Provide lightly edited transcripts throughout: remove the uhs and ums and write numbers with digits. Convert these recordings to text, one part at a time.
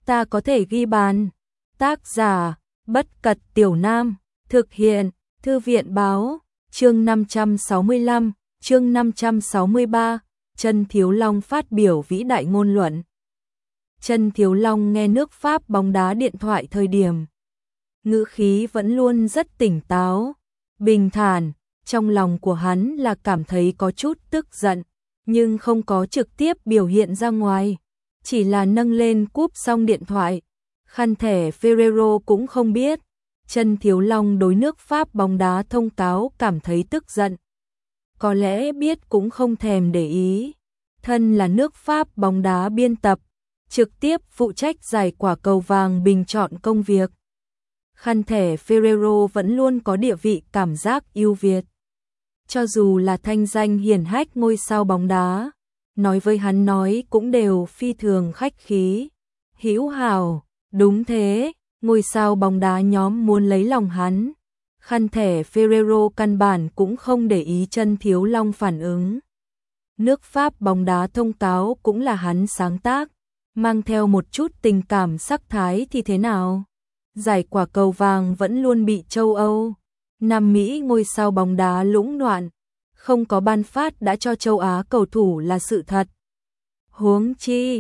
ta có thể ghi bàn. Tác giả, Bất Cật Tiểu Nam, thực hiện, Thư viện báo, chương 565, chương 563, Trân Thiếu Long phát biểu vĩ đại ngôn luận. Trân Thiếu Long nghe nước Pháp bóng đá điện thoại thời điểm. Ngữ khí vẫn luôn rất tỉnh táo, bình thản, trong lòng của hắn là cảm thấy có chút tức giận, nhưng không có trực tiếp biểu hiện ra ngoài, chỉ là nâng lên cúp xong điện thoại. Khán thẻ Ferrero cũng không biết, Trân Thiếu Long đối nước Pháp bóng đá thông cáo cảm thấy tức giận. Có lẽ biết cũng không thèm để ý, thân là nước Pháp bóng đá biên tập, trực tiếp phụ trách giải quả cầu vàng bình chọn công việc. Khán thẻ Ferrero vẫn luôn có địa vị cảm giác ưu việt. Cho dù là thanh danh hiển hách ngôi sao bóng đá, nói với hắn nói cũng đều phi thường khách khí, hữu hảo. Đúng thế, ngôi sao bóng đá nhóm muốn lấy lòng hắn. Khán thẻ Ferrero căn bản cũng không để ý Trân Thiếu Long phản ứng. Nước Pháp bóng đá thông cáo cũng là hắn sáng tác, mang theo một chút tình cảm sắc thái thì thế nào? Giải quả cầu vàng vẫn luôn bị châu Âu, Nam Mỹ ngôi sao bóng đá lũng loạn, không có ban phát đã cho châu Á cầu thủ là sự thật. Huống chi,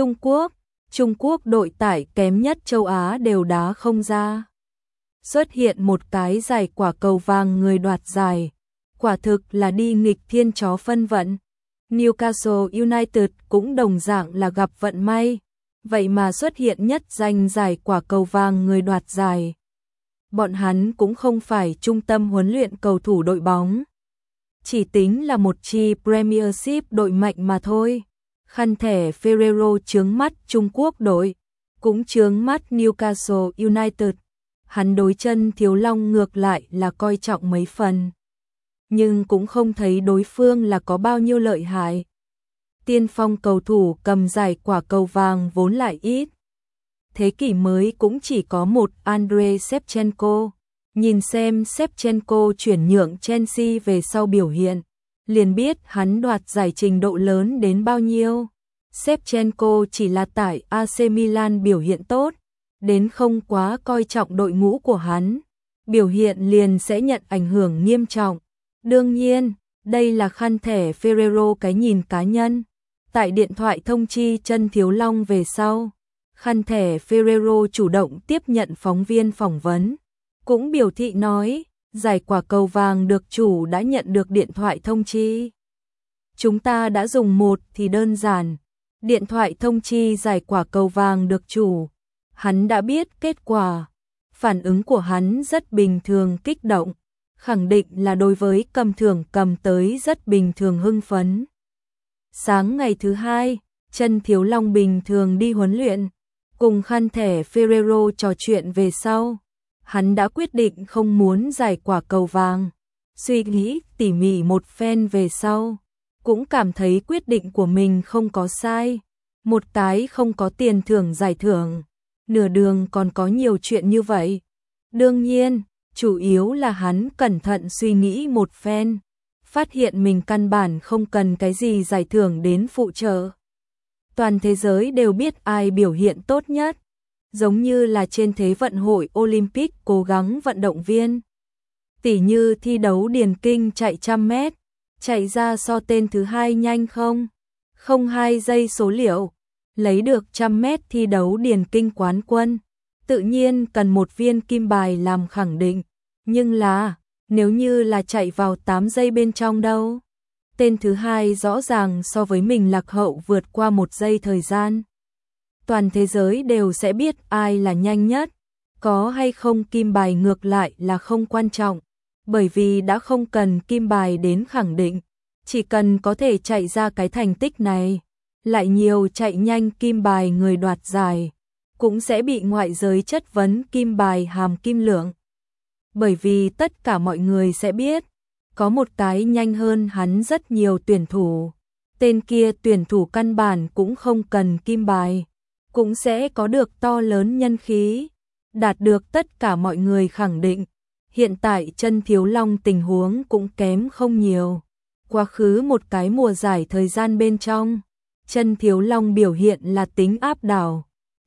Trung Quốc đội tải kém nhất châu Á đều đá không ra. Xuất hiện một cái giải quả cầu vàng người đoạt giải, quả thực là đi nghịch thiên chó phân vận. Newcastle United cũng đồng dạng là gặp vận may, vậy mà xuất hiện nhất danh giải quả cầu vàng người đoạt giải. Bọn hắn cũng không phải trung tâm huấn luyện cầu thủ đội bóng, chỉ tính là một chi Premiership đội mạnh mà thôi. Khán thẻ Ferrero chướng mắt Trung Quốc đội, cũng chướng mắt Newcastle United. Hắn đối Trân Thiếu Long ngược lại là coi trọng mấy phần, nhưng cũng không thấy đối phương là có bao nhiêu lợi hại. Tiên phong cầu thủ cầm giải quả cầu vàng vốn lại ít. Thế kỷ mới cũng chỉ có một Andrei Shevchenko. Nhìn xem Shevchenko chuyển nhượng Chelsea về sau biểu hiện, liền biết hắn đoạt giải trình độ lớn đến bao nhiêu. Shevchenko chỉ là tại AC Milan biểu hiện tốt, đến không quá coi trọng đội ngũ của hắn, biểu hiện liền sẽ nhận ảnh hưởng nghiêm trọng. Đương nhiên, đây là khán thẻ Ferrero cái nhìn cá nhân. Tại điện thoại thông chi Trân Thiếu Long về sau, khán thẻ Ferrero chủ động tiếp nhận phóng viên phỏng vấn, cũng biểu thị nói, giải quả cầu vàng được chủ đã nhận được điện thoại thông chi. Chúng ta đã dùng một thì đơn giản, điện thoại thông chi giải quả cầu vàng được chủ. Hắn đã biết kết quả, phản ứng của hắn rất bình thường kích động, khẳng định là đối với cầm thưởng cầm tới rất bình thường hưng phấn. Sáng ngày thứ hai, Trân Thiếu Long bình thường đi huấn luyện, cùng khán thẻ Ferrero trò chuyện về sau. Hắn đã quyết định không muốn giải quả cầu vàng, suy nghĩ tỉ mỉ một phen về sau, cũng cảm thấy quyết định của mình không có sai. Một cái không có tiền thưởng giải thưởng, nửa đường còn có nhiều chuyện như vậy. Đương nhiên, chủ yếu là hắn cẩn thận suy nghĩ một phen, phát hiện mình căn bản không cần cái gì giải thưởng đến phụ trợ. Toàn thế giới đều biết ai biểu hiện tốt nhất, giống như là trên Thế vận hội Olympic cố gắng vận động viên. Tỉ như thi đấu điền kinh chạy 100 mét, chạy ra so tên thứ hai nhanh không 2 giây số liệu, lấy được 100 mét thi đấu điền kinh quán quân. Tự nhiên cần một viên kim bài làm khẳng định, nhưng là, nếu như là chạy vào 8 giây bên trong đâu? Tên thứ hai rõ ràng so với mình lạc hậu vượt qua 1 giây thời gian. Toàn thế giới đều sẽ biết ai là nhanh nhất, có hay không kim bài ngược lại là không quan trọng, bởi vì đã không cần kim bài đến khẳng định, chỉ cần có thể chạy ra cái thành tích này, lại nhiều chạy nhanh kim bài người đoạt giải, cũng sẽ bị ngoại giới chất vấn kim bài hàm kim lượng. Bởi vì tất cả mọi người sẽ biết, có một cái nhanh hơn hắn rất nhiều tuyển thủ, tên kia tuyển thủ căn bản cũng không cần kim bài, cũng sẽ có được to lớn nhân khí, đạt được tất cả mọi người khẳng định. Hiện tại Trân Thiếu Long tình huống cũng kém không nhiều. Quá khứ một cái mùa giải thời gian bên trong, Trân Thiếu Long biểu hiện là tính áp đảo.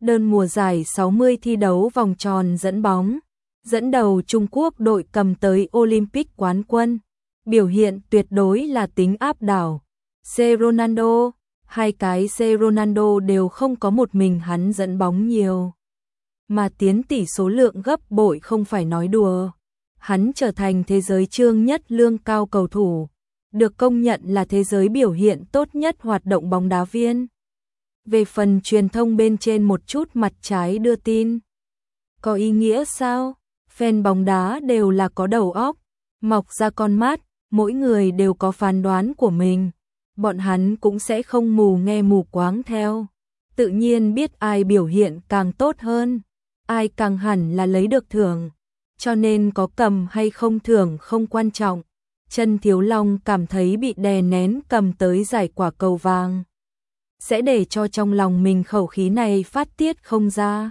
Đơn mùa giải 60 thi đấu vòng tròn dẫn bóng, dẫn đầu Trung Quốc đội cầm tới Olympic quán quân, biểu hiện tuyệt đối là tính áp đảo. C. Ronaldo, hai cái C. Ronaldo đều không có một mình hắn dẫn bóng nhiều, mà tiến tỷ số lượng gấp bội không phải nói đùa. Hắn trở thành thế giới chương nhất lương cao cầu thủ, được công nhận là thế giới biểu hiện tốt nhất hoạt động bóng đá viên. Về phần truyền thông bên trên một chút mặt trái đưa tin, có ý nghĩa sao? Fan bóng đá đều là có đầu óc, mọc ra con mắt, mỗi người đều có phán đoán của mình. Bọn hắn cũng sẽ không mù nghe mù quáng theo. Tự nhiên biết ai biểu hiện càng tốt hơn, ai càng hẳn là lấy được thưởng. Cho nên có cầm hay không thưởng không quan trọng. Trần Thiếu Long cảm thấy bị đè nén cầm tới giải quả cầu vàng, sẽ để cho trong lòng mình khẩu khí này phát tiết không ra.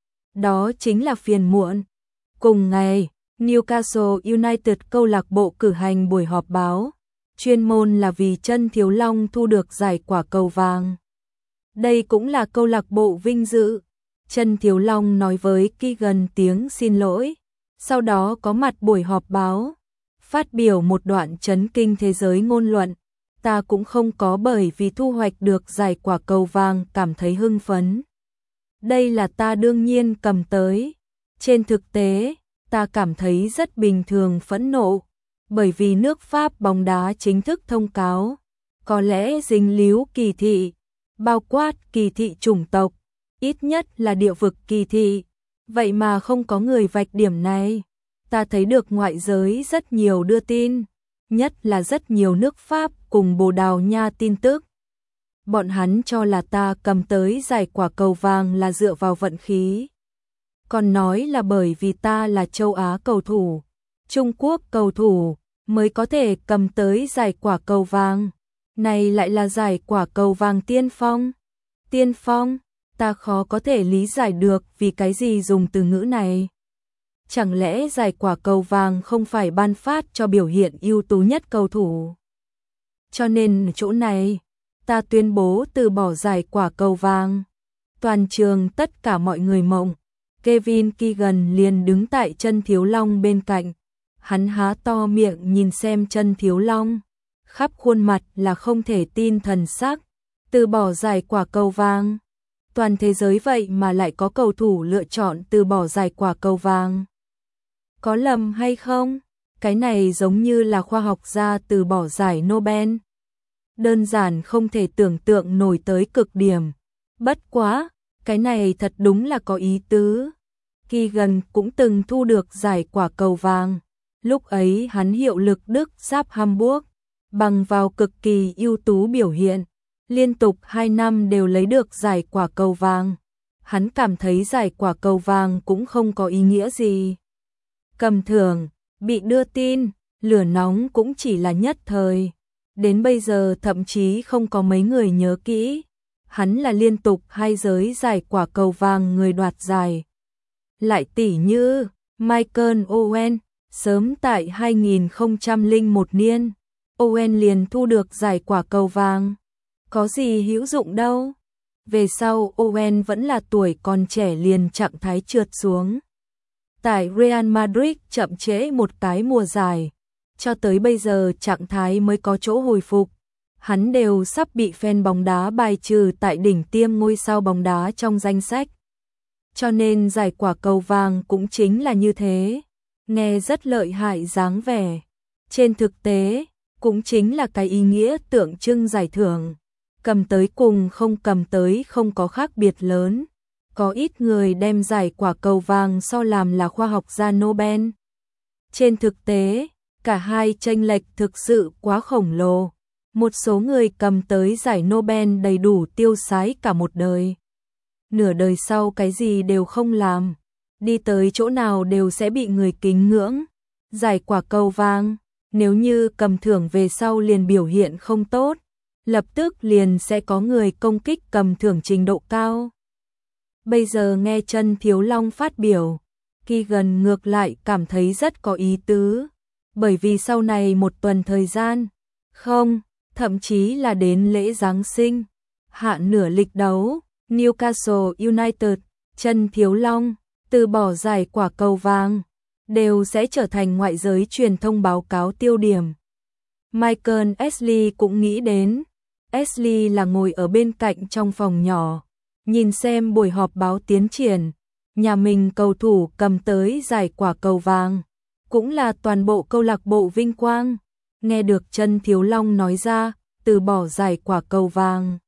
Đó chính là phiền muộn. Cùng ngày, Newcastle United câu lạc bộ cử hành buổi họp báo, chuyên môn là vì Trần Thiếu Long thu được giải quả cầu vàng. Đây cũng là câu lạc bộ vinh dự. Trần Thiếu Long nói với Keegan tiếng xin lỗi, sau đó có mặt buổi họp báo, phát biểu một đoạn chấn kinh thế giới ngôn luận. Ta cũng không có bởi vì thu hoạch được giải quả cầu vàng cảm thấy hưng phấn. Đây là ta đương nhiên cầm tới. Trên thực tế, ta cảm thấy rất bình thường phẫn nộ, bởi vì nước Pháp bóng đá chính thức thông cáo, có lẽ dính líu kỳ thị, bao quát kỳ thị chủng tộc, ít nhất là địa vực kỳ thị. Vậy mà không có người vạch điểm này. Ta thấy được ngoại giới rất nhiều đưa tin, nhất là rất nhiều nước Pháp cùng Bồ Đào Nha tin tức. Bọn hắn cho là ta cầm tới giải quả cầu vàng là dựa vào vận khí. Còn nói là bởi vì ta là châu Á cầu thủ, Trung Quốc cầu thủ mới có thể cầm tới giải quả cầu vàng. Này lại là giải quả cầu vàng tiên phong. Tiên phong, ta khó có thể lý giải được vì cái gì dùng từ ngữ này. Chẳng lẽ giải quả cầu vàng không phải ban phát cho biểu hiện ưu tú nhất cầu thủ? Cho nên chỗ này, ta tuyên bố từ bỏ giải quả cầu vàng. Toàn trường tất cả mọi người mộng. Kevin Keegan liền đứng tại Trần Thiếu Long bên cạnh. Hắn há to miệng nhìn xem Trần Thiếu Long, khắp khuôn mặt là không thể tin thần sắc. Từ bỏ giải quả cầu vàng. Toàn thế giới vậy mà lại có cầu thủ lựa chọn từ bỏ giải quả cầu vàng. Có lầm hay không? Cái này giống như là khoa học gia từ bỏ giải Nobel. Đơn giản không thể tưởng tượng nổi tới cực điểm. Bất quá, cái này thật đúng là có ý tứ. Keegan cũng từng thu được giải quả cầu vàng. Lúc ấy hắn hiệu lực Đức giáp Hamburg, bằng vào cực kỳ ưu tú biểu hiện, liên tục 2 năm đều lấy được giải quả cầu vàng. Hắn cảm thấy giải quả cầu vàng cũng không có ý nghĩa gì. Cầm thưởng, bị đưa tin, lửa nóng cũng chỉ là nhất thời. Đến bây giờ thậm chí không có mấy người nhớ kỹ. Hắn là liên tục 2 giới giải quả cầu vàng người đoạt giải. Lại tỷ như Michael Owen, sớm tại 2001 niên, Owen liền thu được giải quả cầu vàng. Có gì hữu dụng đâu. Về sau Owen vẫn là tuổi còn trẻ liền trạng thái trượt xuống. Tại Real Madrid chậm trễ một cái mùa giải, cho tới bây giờ trạng thái mới có chỗ hồi phục. Hắn đều sắp bị fan bóng đá bài trừ tại đỉnh tiêm ngôi sao bóng đá trong danh sách. Cho nên giải quả cầu vàng cũng chính là như thế. Nghe rất lợi hại dáng vẻ. Trên thực tế, cũng chính là cái ý nghĩa tượng trưng giải thưởng. Cầm tới cùng không cầm tới không có khác biệt lớn. Có ít người đem giải quả cầu vàng so làm là khoa học gia Nobel. Trên thực tế, cả hai chênh lệch thực sự quá khổng lồ. Một số người cầm tới giải Nobel đầy đủ tiêu sái cả một đời. Nửa đời sau cái gì đều không làm. Đi tới chỗ nào đều sẽ bị người kính ngưỡng. Giải quả cầu vàng, nếu như cầm thưởng về sau liền biểu hiện không tốt, lập tức liền sẽ có người công kích cầm thưởng trình độ cao. Bây giờ nghe Trần Thiếu Long phát biểu, Keegan ngược lại cảm thấy rất có ý tứ, bởi vì sau này một tuần thời gian, không, thậm chí là đến lễ Giáng sinh, hạ nửa lịch đấu, Newcastle United, Trần Thiếu Long, từ bỏ giải quả cầu vàng, đều sẽ trở thành ngoại giới truyền thông báo cáo tiêu điểm. Michael Ashley cũng nghĩ đến. Ashley là ngồi ở bên cạnh trong phòng nhỏ, nhìn xem buổi họp báo tiến triển, nhà mình cầu thủ cầm tới giải quả cầu vàng, cũng là toàn bộ câu lạc bộ vinh quang. Nghe được Trần Thiếu Long nói ra, từ bỏ giải quả cầu vàng.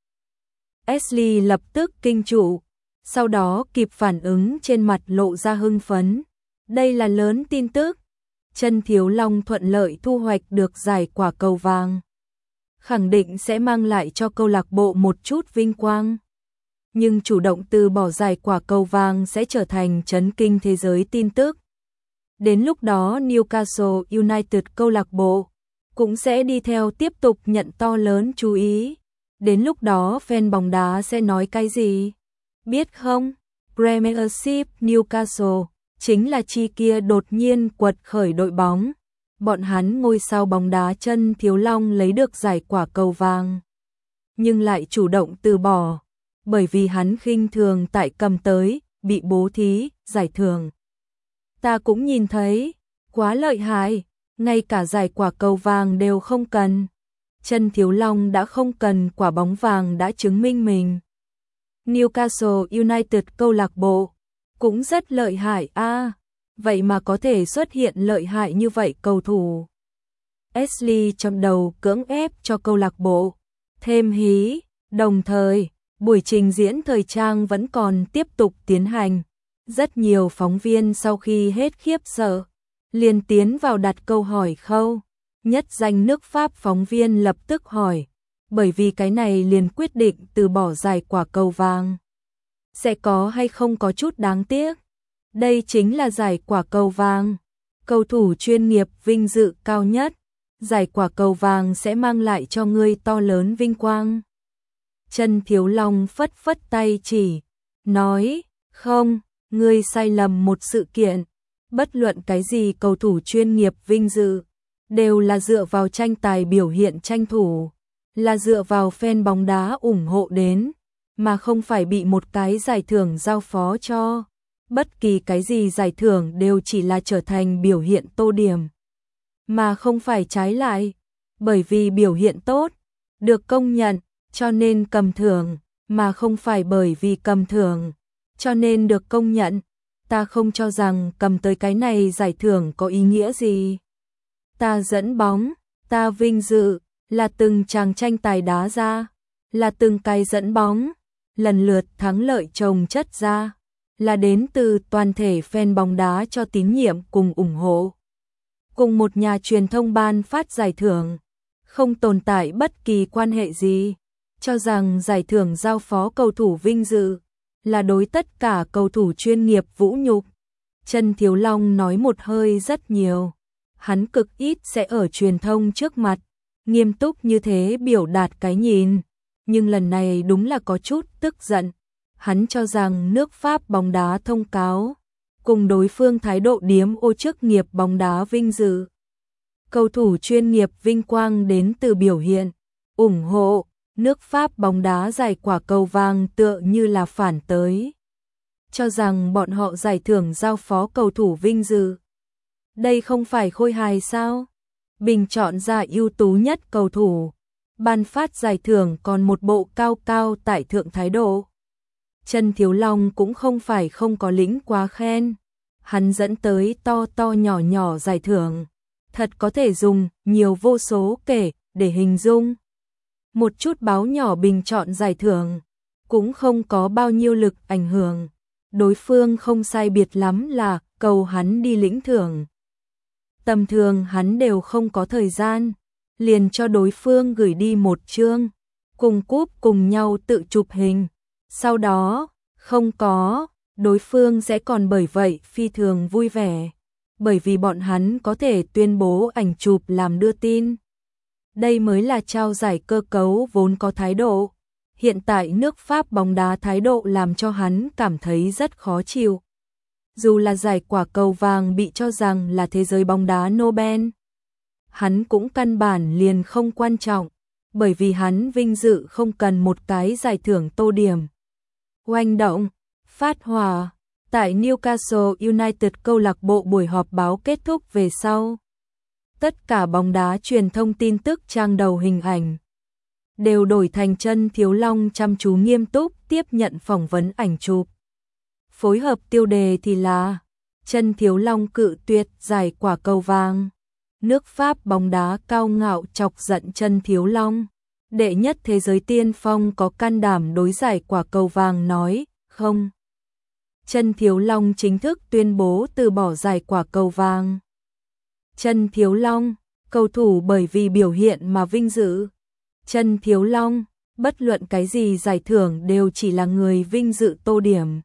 Ashley lập tức kinh trụ, sau đó kịp phản ứng trên mặt lộ ra hưng phấn. Đây là lớn tin tức. Trần Thiếu Long thuận lợi thu hoạch được giải quả cầu vàng, khẳng định sẽ mang lại cho câu lạc bộ một chút vinh quang. Nhưng chủ động từ bỏ giải quả cầu vàng sẽ trở thành chấn kinh thế giới tin tức. Đến lúc đó Newcastle United câu lạc bộ cũng sẽ đi theo tiếp tục nhận to lớn chú ý. Đến lúc đó fan bóng đá sẽ nói cái gì? Biết không? Premiership Newcastle chính là chi kia đột nhiên quật khởi đội bóng. Bọn hắn ngôi sao bóng đá Trần Thiếu Long lấy được giải quả cầu vàng, nhưng lại chủ động từ bỏ, bởi vì hắn khinh thường tại cầm tới, bị bố thí, giải thưởng. Ta cũng nhìn thấy, quá lợi hại, ngay cả giải quả cầu vàng đều không cần. Trần Thiếu Long đã không cần quả bóng vàng đã chứng minh mình. Newcastle United câu lạc bộ cũng rất lợi hại a, vậy mà có thể xuất hiện lợi hại như vậy cầu thủ. Ashley trong đầu cưỡng ép cho câu lạc bộ thêm hí, đồng thời, buổi trình diễn thời trang vẫn còn tiếp tục tiến hành. Rất nhiều phóng viên sau khi hết khiếp sợ, liền tiến vào đặt câu hỏi khâu. Nhất danh nước Pháp phóng viên lập tức hỏi, bởi vì cái này liền quyết định từ bỏ giải quả cầu vàng. Sẽ có hay không có chút đáng tiếc? Đây chính là giải quả cầu vàng, cầu thủ chuyên nghiệp vinh dự cao nhất. Giải quả cầu vàng sẽ mang lại cho ngươi to lớn vinh quang. Trần Thiếu Long phất phất tay chỉ, nói, không, ngươi sai lầm một sự kiện. Bất luận cái gì cầu thủ chuyên nghiệp vinh dự, đều là dựa vào tranh tài biểu hiện tranh thủ, là dựa vào fan bóng đá ủng hộ đến, mà không phải bị một cái giải thưởng giao phó cho. Bất kỳ cái gì giải thưởng đều chỉ là trở thành biểu hiện tô điểm, mà không phải trái lại. Bởi vì biểu hiện tốt, được công nhận, cho nên cầm thưởng, mà không phải bởi vì cầm thưởng, cho nên được công nhận. Ta không cho rằng cầm tới cái này giải thưởng có ý nghĩa gì. Ta dẫn bóng, ta vinh dự, là từng chàng tranh tài đá ra, là từng cái dẫn bóng, lần lượt thắng lợi chồng chất ra, là đến từ toàn thể fan bóng đá cho tín nhiệm cùng ủng hộ. Cùng một nhà truyền thông ban phát giải thưởng, không tồn tại bất kỳ quan hệ gì, cho rằng giải thưởng giao phó cầu thủ vinh dự, là đối tất cả cầu thủ chuyên nghiệp vũ nhục. Trần Thiếu Long nói một hơi rất nhiều, hắn cực ít sẽ ở truyền thông trước mặt nghiêm túc như thế biểu đạt cái nhìn, nhưng lần này đúng là có chút tức giận. Hắn cho rằng nước Pháp bóng đá thông cáo cùng đối phương thái độ điếm ô chức nghiệp bóng đá vinh dự. Cầu thủ chuyên nghiệp vinh quang đến từ biểu hiện, ủng hộ, nước Pháp bóng đá giải quả cầu vàng tựa như là phản tới. Cho rằng bọn họ giải thưởng giao phó cầu thủ vinh dự. Đây không phải khôi hài sao? Bình chọn ra ưu tú nhất cầu thủ, ban phát giải thưởng còn một bộ cao cao tại thượng thái độ. Trần Thiếu Long cũng không phải không có lĩnh quá khen, hắn dẫn tới to to nhỏ nhỏ giải thưởng, thật có thể dùng nhiều vô số kể để hình dung. Một chút báo nhỏ bình chọn giải thưởng, cũng không có bao nhiêu lực ảnh hưởng, đối phương không sai biệt lắm là cầu hắn đi lĩnh thưởng. Tầm thường hắn đều không có thời gian, liền cho đối phương gửi đi một chương, cùng cúp cùng nhau tự chụp hình. Sau đó, không có, đối phương sẽ còn bởi vậy phi thường vui vẻ, bởi vì bọn hắn có thể tuyên bố ảnh chụp làm đưa tin. Đây mới là trao giải cơ cấu vốn có thái độ. Hiện tại nước Pháp bóng đá thái độ làm cho hắn cảm thấy rất khó chịu. Dù là giải quả cầu vàng bị cho rằng là thế giới bóng đá Nobel, hắn cũng căn bản liền không quan trọng, bởi vì hắn vinh dự không cần một cái giải thưởng tô điểm. Oanh động, phát hỏa. Tại Newcastle United câu lạc bộ buổi họp báo kết thúc về sau. Tất cả bóng đá truyền thông tin tức trang đầu hình ảnh đều đổi thành Chân Thiếu Long chăm chú nghiêm túc tiếp nhận phỏng vấn ảnh chụp. Phối hợp tiêu đề thì là Chân Thiếu Long cự tuyệt giải quả cầu vàng. Nước Pháp bóng đá cao ngạo chọc giận Chân Thiếu Long. Đệ nhất thế giới tiên phong có can đảm đối giải quả cầu vàng nói không. Chân Thiếu Long chính thức tuyên bố từ bỏ giải quả cầu vàng. Chân Thiếu Long, cầu thủ bởi vì biểu hiện mà vinh dự. Chân Thiếu Long, bất luận cái gì giải thưởng đều chỉ là người vinh dự tô điểm.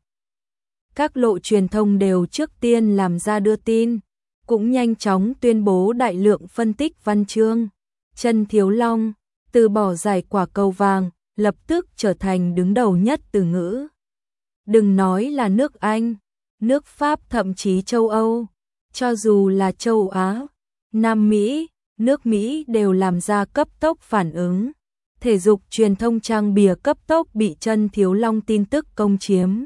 Các lộ truyền thông đều trước tiên làm ra đưa tin, cũng nhanh chóng tuyên bố đại lượng phân tích văn chương. Chân Thiếu Long, từ bỏ giải quả cầu vàng, lập tức trở thành đứng đầu nhất từ ngữ. Đừng nói là nước Anh, nước Pháp thậm chí châu Âu, cho dù là châu Á, Nam Mỹ, nước Mỹ đều làm ra cấp tốc phản ứng. Thể dục truyền thông trang bìa cấp tốc bị Chân Thiếu Long tin tức công chiếm.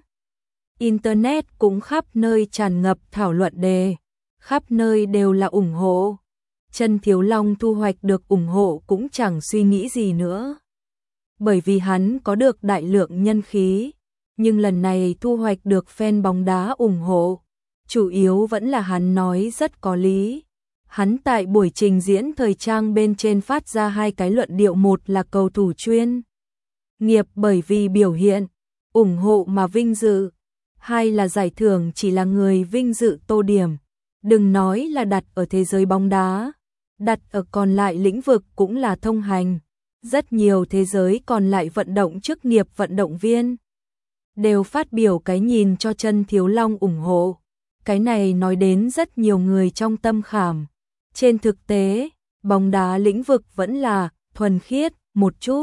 Internet cũng khắp nơi tràn ngập thảo luận đề, khắp nơi đều là ủng hộ. Chân Thiếu Long thu hoạch được ủng hộ cũng chẳng suy nghĩ gì nữa. Bởi vì hắn có được đại lượng nhân khí, nhưng lần này thu hoạch được fan bóng đá ủng hộ, chủ yếu vẫn là hắn nói rất có lý. Hắn tại buổi trình diễn thời trang bên trên phát ra hai cái luận điệu, một là cầu thủ chuyên nghiệp bởi vì biểu hiện, ủng hộ mà vinh dự, hai là giải thưởng chỉ là người vinh dự tô điểm. Đừng nói là đặt ở thế giới bóng đá, đặt ở còn lại lĩnh vực cũng là thông hành. Rất nhiều thế giới còn lại vận động chức nghiệp vận động viên đều phát biểu cái nhìn cho Chân Thiếu Long ủng hộ. Cái này nói đến rất nhiều người trong tâm khảm. Trên thực tế, bóng đá lĩnh vực vẫn là thuần khiết một chút.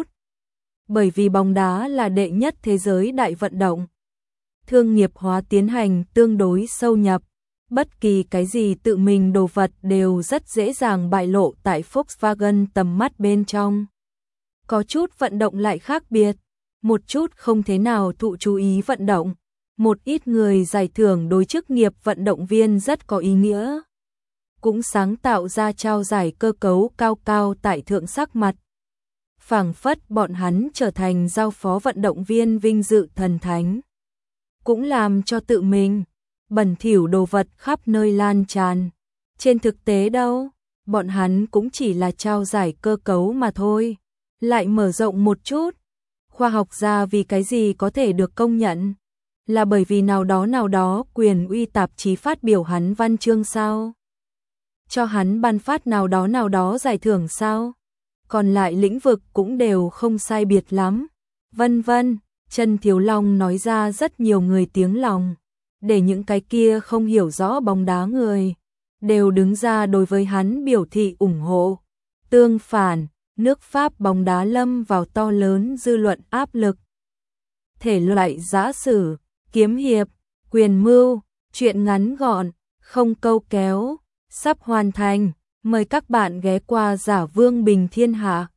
Bởi vì bóng đá là đệ nhất thế giới đại vận động. Thương nghiệp hóa tiến hành tương đối sâu nhập. Bất kỳ cái gì tự mình đồ vật đều rất dễ dàng bại lộ tại Volkswagen tầm mắt bên trong. Có chút vận động lại khác biệt, một chút không thế nào thụ chú ý vận động. Một ít người giải thưởng đối chức nghiệp vận động viên rất có ý nghĩa. Cũng sáng tạo ra trao giải cơ cấu cao cao tại thượng sắc mặt. Phảng phất bọn hắn trở thành giao phó vận động viên vinh dự thần thánh. Cũng làm cho tự mình bẩn thỉu đồ vật khắp nơi lan tràn. Trên thực tế đâu, bọn hắn cũng chỉ là trao giải cơ cấu mà thôi. Lại mở rộng một chút, khoa học gia vì cái gì có thể được công nhận? Là bởi vì nào đó quyền uy tạp chí phát biểu hắn văn chương sao? Cho hắn ban phát nào đó giải thưởng sao? Còn lại lĩnh vực cũng đều không sai biệt lắm. Vân vân, Chân Thiếu Long nói ra rất nhiều người tiếng lòng. Để những cái kia không hiểu rõ bóng đá người đều đứng ra đối với hắn biểu thị ủng hộ. Tương phản, nước Pháp bóng đá lâm vào to lớn dư luận áp lực. Thể loại giã sử, kiếm hiệp, quyền mưu, truyện ngắn gọn, không câu kéo, sắp hoàn thành. Mời các bạn ghé qua Giả Vương Bình Thiên Hạ.